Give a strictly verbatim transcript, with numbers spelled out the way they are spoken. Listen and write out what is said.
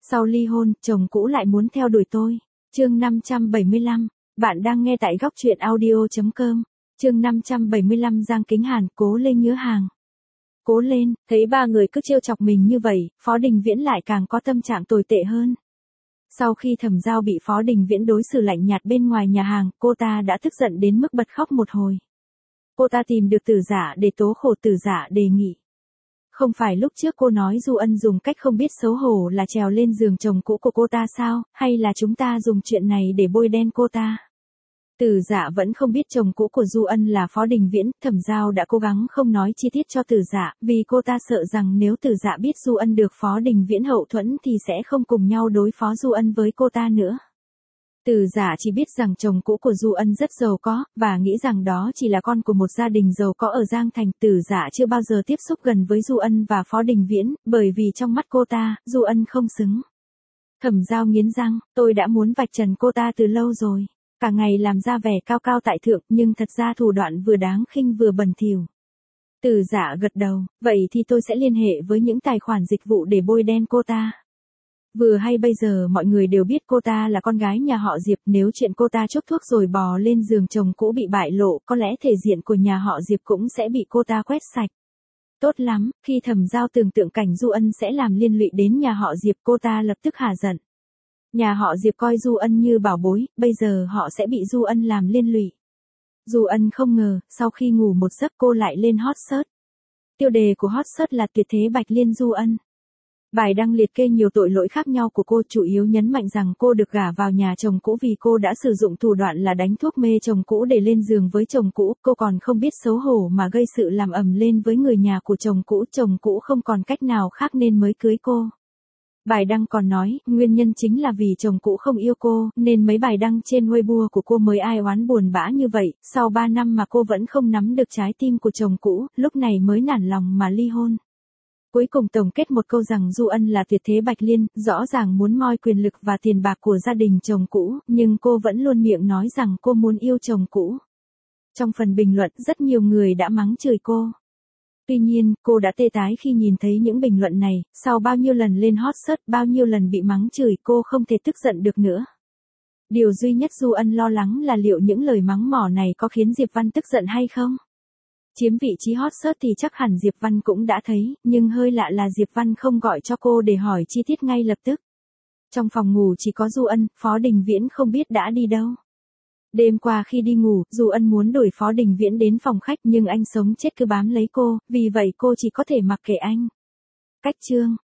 Sau ly hôn, chồng cũ lại muốn theo đuổi tôi. Chương năm trăm bảy mươi lăm, bạn đang nghe tại góc truyện audio chấm com. Chương năm trăm bảy mươi lăm Giang Kính Hàn, cố lên nhớ hàng. Cố lên, thấy ba người cứ trêu chọc mình như vậy, Phó Đình Viễn lại càng có tâm trạng tồi tệ hơn. Sau khi Thẩm Giao bị Phó Đình Viễn đối xử lạnh nhạt bên ngoài nhà hàng, cô ta đã tức giận đến mức bật khóc một hồi. Cô ta tìm được Tử Dạ để tố khổ Tử Dạ đề nghị. Không phải lúc trước cô nói Du Ân dùng cách không biết xấu hổ là trèo lên giường chồng cũ của cô ta sao, hay là chúng ta dùng chuyện này để bôi đen cô ta? Tử Dạ vẫn không biết chồng cũ của Du Ân là Phó Đình Viễn, Thẩm Giao đã cố gắng không nói chi tiết cho Tử Dạ, vì cô ta sợ rằng nếu Tử Dạ biết Du Ân được Phó Đình Viễn hậu thuẫn thì sẽ không cùng nhau đối phó Du Ân với cô ta nữa. Tử Dạ chỉ biết rằng chồng cũ của Du Ân rất giàu có, và nghĩ rằng đó chỉ là con của một gia đình giàu có ở Giang Thành. Tử Dạ chưa bao giờ tiếp xúc gần với Du Ân và Phó Đình Viễn, bởi vì trong mắt cô ta, Du Ân không xứng. Thẩm Giao nghiến răng, tôi đã muốn vạch trần cô ta từ lâu rồi. Cả ngày làm ra vẻ cao cao tại thượng, nhưng thật ra thủ đoạn vừa đáng khinh vừa bẩn thỉu. Tử Dạ gật đầu, vậy thì tôi sẽ liên hệ với những tài khoản dịch vụ để bôi đen cô ta. Vừa hay bây giờ mọi người đều biết cô ta là con gái nhà họ Diệp, nếu chuyện cô ta chốc thuốc rồi bò lên giường chồng cũ bị bại lộ, có lẽ thể diện của nhà họ Diệp cũng sẽ bị cô ta quét sạch. Tốt lắm, khi Thẩm Giao tưởng tượng cảnh Du Ân sẽ làm liên lụy đến nhà họ Diệp, cô ta lập tức hả giận. Nhà họ Diệp coi Du Ân như bảo bối, bây giờ họ sẽ bị Du Ân làm liên lụy. Du Ân không ngờ, sau khi ngủ một giấc cô lại lên hot search. Tiêu đề của hot search là Tuyệt thế Bạch Liên Du Ân. Bài đăng liệt kê nhiều tội lỗi khác nhau của cô, chủ yếu nhấn mạnh rằng cô được gả vào nhà chồng cũ vì cô đã sử dụng thủ đoạn là đánh thuốc mê chồng cũ để lên giường với chồng cũ, cô còn không biết xấu hổ mà gây sự làm ầm lên với người nhà của chồng cũ, chồng cũ không còn cách nào khác nên mới cưới cô. Bài đăng còn nói, nguyên nhân chính là vì chồng cũ không yêu cô, nên mấy bài đăng trên Weibo của cô mới ai oán buồn bã như vậy, sau ba năm mà cô vẫn không nắm được trái tim của chồng cũ, lúc này mới nản lòng mà ly hôn. Cuối cùng tổng kết một câu rằng Du Ân là tuyệt thế Bạch Liên, rõ ràng muốn moi quyền lực và tiền bạc của gia đình chồng cũ, nhưng cô vẫn luôn miệng nói rằng cô muốn yêu chồng cũ. Trong phần bình luận, rất nhiều người đã mắng chửi cô. Tuy nhiên, cô đã tê tái khi nhìn thấy những bình luận này, sau bao nhiêu lần lên hot search, bao nhiêu lần bị mắng chửi, cô không thể tức giận được nữa. Điều duy nhất Du Ân lo lắng là liệu những lời mắng mỏ này có khiến Diệp Văn tức giận hay không? Chiếm vị trí hot search thì chắc hẳn Diệp Văn cũng đã thấy, nhưng hơi lạ là Diệp Văn không gọi cho cô để hỏi chi tiết ngay lập tức. Trong phòng ngủ chỉ có Du Ân, Phó Đình Viễn không biết đã đi đâu. Đêm qua khi đi ngủ, Du Ân muốn đuổi Phó Đình Viễn đến phòng khách nhưng anh sống chết cứ bám lấy cô, vì vậy cô chỉ có thể mặc kệ anh. Cách chương